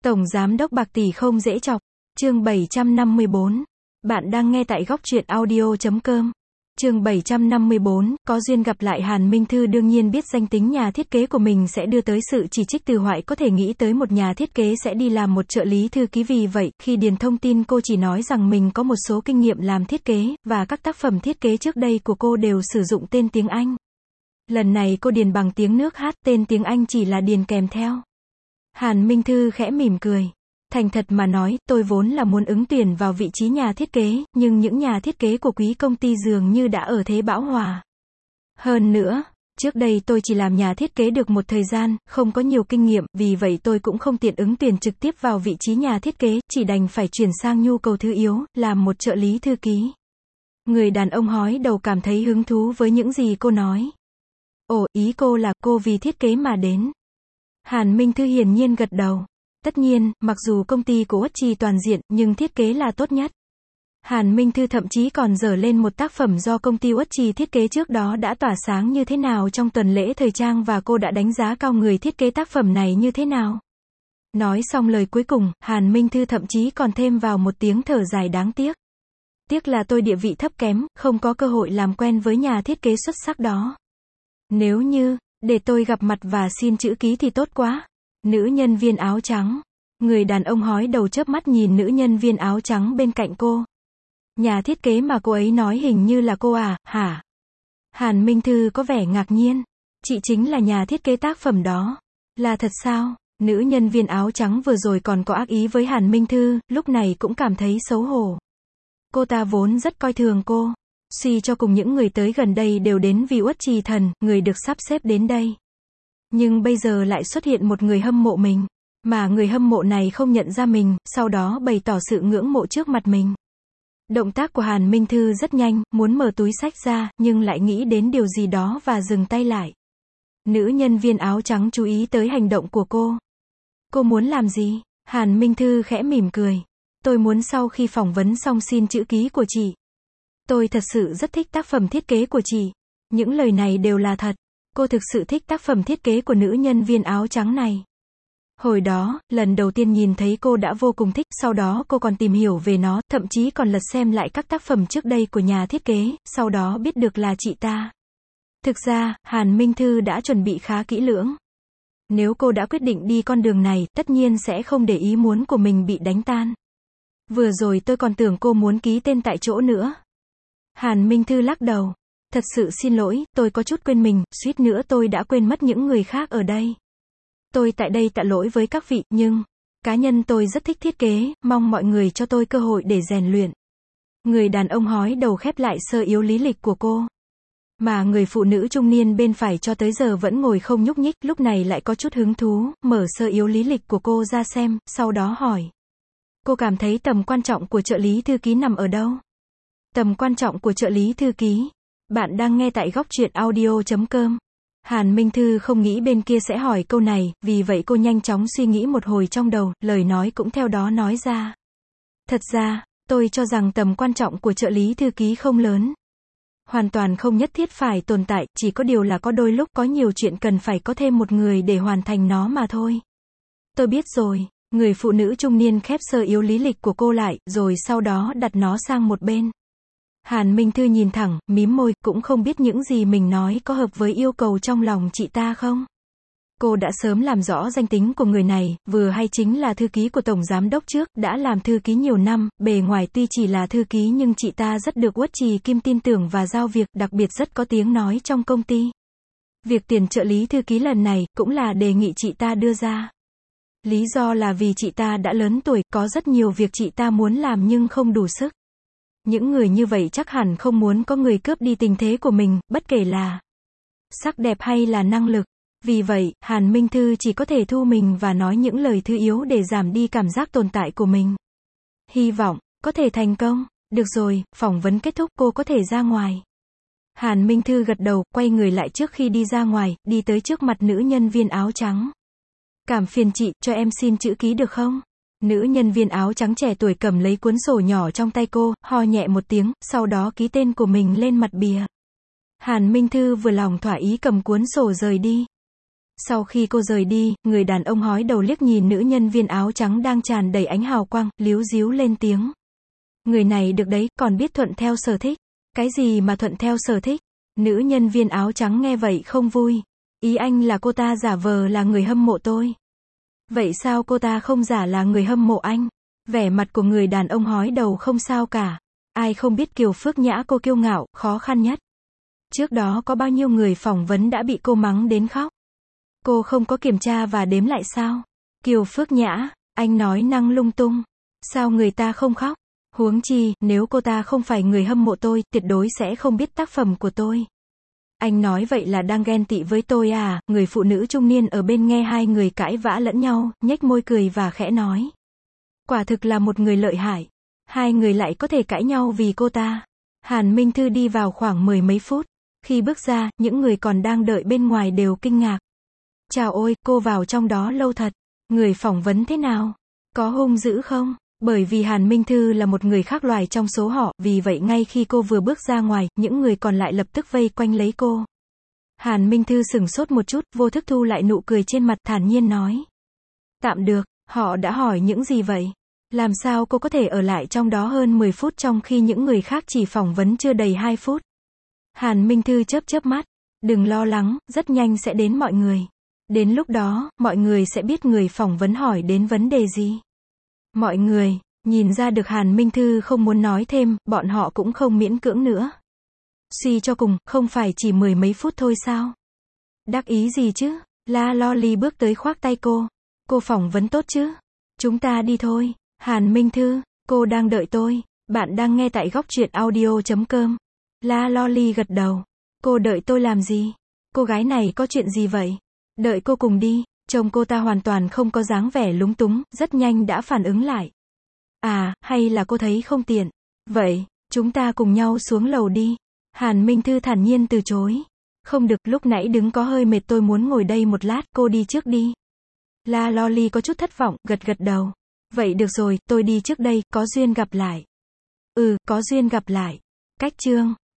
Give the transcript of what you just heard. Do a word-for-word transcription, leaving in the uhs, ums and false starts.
Tổng Giám đốc bạc tỷ không dễ chọc. Chương bảy trăm năm mươi bốn. Bạn đang nghe tại góc truyện audio chấm com. Chương bảy trăm năm mươi bốn, có duyên gặp lại Hàn Minh Thư đương nhiên biết danh tính nhà thiết kế của mình sẽ đưa tới sự chỉ trích từ Hoại có thể nghĩ tới một nhà thiết kế sẽ đi làm một trợ lý thư ký vì vậy, khi điền thông tin cô chỉ nói rằng mình có một số kinh nghiệm làm thiết kế, và các tác phẩm thiết kế trước đây của cô đều sử dụng tên tiếng Anh. Lần này cô điền bằng tiếng nước hát, tên tiếng Anh chỉ là điền kèm theo. Hàn Minh Thư khẽ mỉm cười. Thành thật mà nói, tôi vốn là muốn ứng tuyển vào vị trí nhà thiết kế, nhưng những nhà thiết kế của quý công ty dường như đã ở thế bão hòa. Hơn nữa, trước đây tôi chỉ làm nhà thiết kế được một thời gian, không có nhiều kinh nghiệm, vì vậy tôi cũng không tiện ứng tuyển trực tiếp vào vị trí nhà thiết kế, chỉ đành phải chuyển sang nhu cầu thứ yếu, làm một trợ lý thư ký. Người đàn ông hói đầu cảm thấy hứng thú với những gì cô nói. Ồ, ý cô là cô vì thiết kế mà đến. Hàn Minh Thư hiển nhiên gật đầu. Tất nhiên, mặc dù công ty của Uất Trì toàn diện, nhưng thiết kế là tốt nhất. Hàn Minh Thư thậm chí còn dở lên một tác phẩm do công ty Uất Trì thiết kế trước đó đã tỏa sáng như thế nào trong tuần lễ thời trang và cô đã đánh giá cao người thiết kế tác phẩm này như thế nào. Nói xong lời cuối cùng, Hàn Minh Thư thậm chí còn thêm vào một tiếng thở dài đáng tiếc. Tiếc là tôi địa vị thấp kém, không có cơ hội làm quen với nhà thiết kế xuất sắc đó. Nếu như, để tôi gặp mặt và xin chữ ký thì tốt quá. Nữ nhân viên áo trắng. Người đàn ông hói đầu chớp mắt nhìn nữ nhân viên áo trắng bên cạnh cô. Nhà thiết kế mà cô ấy nói hình như là cô à, hả? Hàn Minh Thư có vẻ ngạc nhiên. Chị chính là nhà thiết kế tác phẩm đó. Là thật sao? Nữ nhân viên áo trắng vừa rồi còn có ác ý với Hàn Minh Thư, lúc này cũng cảm thấy xấu hổ. Cô ta vốn rất coi thường cô. Suy cho cùng những người tới gần đây đều đến vì Uất Trì Thần, người được sắp xếp đến đây. Nhưng bây giờ lại xuất hiện một người hâm mộ mình, mà người hâm mộ này không nhận ra mình, sau đó bày tỏ sự ngưỡng mộ trước mặt mình. Động tác của Hàn Minh Thư rất nhanh, muốn mở túi xách ra, nhưng lại nghĩ đến điều gì đó và dừng tay lại. Nữ nhân viên áo trắng chú ý tới hành động của cô. Cô muốn làm gì? Hàn Minh Thư khẽ mỉm cười. Tôi muốn sau khi phỏng vấn xong xin chữ ký của chị. Tôi thật sự rất thích tác phẩm thiết kế của chị. Những lời này đều là thật. Cô thực sự thích tác phẩm thiết kế của nữ nhân viên áo trắng này. Hồi đó, lần đầu tiên nhìn thấy cô đã vô cùng thích, sau đó cô còn tìm hiểu về nó, thậm chí còn lật xem lại các tác phẩm trước đây của nhà thiết kế, sau đó biết được là chị ta. Thực ra, Hàn Minh Thư đã chuẩn bị khá kỹ lưỡng. Nếu cô đã quyết định đi con đường này, tất nhiên sẽ không để ý muốn của mình bị đánh tan. Vừa rồi tôi còn tưởng cô muốn ký tên tại chỗ nữa. Hàn Minh Thư lắc đầu. Thật sự xin lỗi, tôi có chút quên mình, suýt nữa tôi đã quên mất những người khác ở đây. Tôi tại đây tạ lỗi với các vị, nhưng, cá nhân tôi rất thích thiết kế, mong mọi người cho tôi cơ hội để rèn luyện. Người đàn ông hói đầu khép lại sơ yếu lý lịch của cô. Mà người phụ nữ trung niên bên phải cho tới giờ vẫn ngồi không nhúc nhích, lúc này lại có chút hứng thú, mở sơ yếu lý lịch của cô ra xem, sau đó hỏi. Cô cảm thấy tầm quan trọng của trợ lý thư ký nằm ở đâu? Tầm quan trọng của trợ lý thư ký. Bạn đang nghe tại góc truyện audio chấm com. Hàn Minh Thư không nghĩ bên kia sẽ hỏi câu này, vì vậy cô nhanh chóng suy nghĩ một hồi trong đầu, lời nói cũng theo đó nói ra. Thật ra, tôi cho rằng tầm quan trọng của trợ lý thư ký không lớn. Hoàn toàn không nhất thiết phải tồn tại, chỉ có điều là có đôi lúc có nhiều chuyện cần phải có thêm một người để hoàn thành nó mà thôi. Tôi biết rồi. Người phụ nữ trung niên khép sơ yếu lý lịch của cô lại, rồi sau đó đặt nó sang một bên. Hàn Minh Thư nhìn thẳng, mím môi, cũng không biết những gì mình nói có hợp với yêu cầu trong lòng chị ta không. Cô đã sớm làm rõ danh tính của người này, vừa hay chính là thư ký của Tổng Giám đốc trước, đã làm thư ký nhiều năm, bề ngoài tuy chỉ là thư ký nhưng chị ta rất được Uất Trì Kim tin tưởng và giao việc, đặc biệt rất có tiếng nói trong công ty. Việc tuyển trợ lý thư ký lần này, cũng là đề nghị chị ta đưa ra. Lý do là vì chị ta đã lớn tuổi, có rất nhiều việc chị ta muốn làm nhưng không đủ sức. Những người như vậy chắc hẳn không muốn có người cướp đi tình thế của mình, bất kể là sắc đẹp hay là năng lực. Vì vậy, Hàn Minh Thư chỉ có thể thu mình và nói những lời thư yếu để giảm đi cảm giác tồn tại của mình. Hy vọng, có thể thành công. Được rồi, phỏng vấn kết thúc cô có thể ra ngoài. Hàn Minh Thư gật đầu, quay người lại trước khi đi ra ngoài, đi tới trước mặt nữ nhân viên áo trắng. Cảm phiền chị, cho em xin chữ ký được không? Nữ nhân viên áo trắng trẻ tuổi cầm lấy cuốn sổ nhỏ trong tay cô, ho nhẹ một tiếng, sau đó ký tên của mình lên mặt bìa. Hàn Minh Thư vừa lòng thỏa ý cầm cuốn sổ rời đi. Sau khi cô rời đi, người đàn ông hói đầu liếc nhìn nữ nhân viên áo trắng đang tràn đầy ánh hào quang, líu díu lên tiếng. Người này được đấy, còn biết thuận theo sở thích. Cái gì mà thuận theo sở thích? Nữ nhân viên áo trắng nghe vậy không vui. Ý anh là cô ta giả vờ là người hâm mộ tôi. Vậy sao cô ta không giả là người hâm mộ anh? Vẻ mặt của người đàn ông hói đầu không sao cả. Ai không biết Kiều Phước Nhã cô kiêu ngạo, khó khăn nhất. Trước đó có bao nhiêu người phỏng vấn đã bị cô mắng đến khóc. Cô không có kiểm tra và đếm lại sao? Kiều Phước Nhã, anh nói năng lung tung. Sao người ta không khóc? Huống chi, nếu cô ta không phải người hâm mộ tôi, tuyệt đối sẽ không biết tác phẩm của tôi. Anh nói vậy là đang ghen tị với tôi à? Người phụ nữ trung niên ở bên nghe hai người cãi vã lẫn nhau, nhếch môi cười và khẽ nói. Quả thực là một người lợi hại. Hai người lại có thể cãi nhau vì cô ta. Hàn Minh Thư đi vào khoảng mười mấy phút. Khi bước ra, những người còn đang đợi bên ngoài đều kinh ngạc. Chào ôi, cô vào trong đó lâu thật. Người phỏng vấn thế nào? Có hung dữ không? Bởi vì Hàn Minh Thư là một người khác loài trong số họ, vì vậy ngay khi cô vừa bước ra ngoài, những người còn lại lập tức vây quanh lấy cô. Hàn Minh Thư sửng sốt một chút, vô thức thu lại nụ cười trên mặt, thản nhiên nói. Tạm được, họ đã hỏi những gì vậy? Làm sao cô có thể ở lại trong đó hơn mười phút trong khi những người khác chỉ phỏng vấn chưa đầy hai phút? Hàn Minh Thư chớp chớp mắt. Đừng lo lắng, rất nhanh sẽ đến mọi người. Đến lúc đó, mọi người sẽ biết người phỏng vấn hỏi đến vấn đề gì. Mọi người, nhìn ra được Hàn Minh Thư không muốn nói thêm, bọn họ cũng không miễn cưỡng nữa. Suy cho cùng, không phải chỉ mười mấy phút thôi sao? Đắc ý gì chứ? La Loli bước tới khoác tay cô. Cô phỏng vấn tốt chứ? Chúng ta đi thôi. Hàn Minh Thư, cô đang đợi tôi. Bạn đang nghe tại góc truyện audio chấm com. La Loli gật đầu. Cô đợi tôi làm gì? Cô gái này có chuyện gì vậy? Đợi cô cùng đi. Trông cô ta hoàn toàn không có dáng vẻ lúng túng, rất nhanh đã phản ứng lại. À, hay là cô thấy không tiện? Vậy, chúng ta cùng nhau xuống lầu đi. Hàn Minh Thư thản nhiên từ chối. Không được, lúc nãy đứng có hơi mệt, tôi muốn ngồi đây một lát, cô đi trước đi. La Loli có chút thất vọng, gật gật đầu. Vậy được rồi, tôi đi trước đây, có duyên gặp lại. Ừ, có duyên gặp lại. Cách chương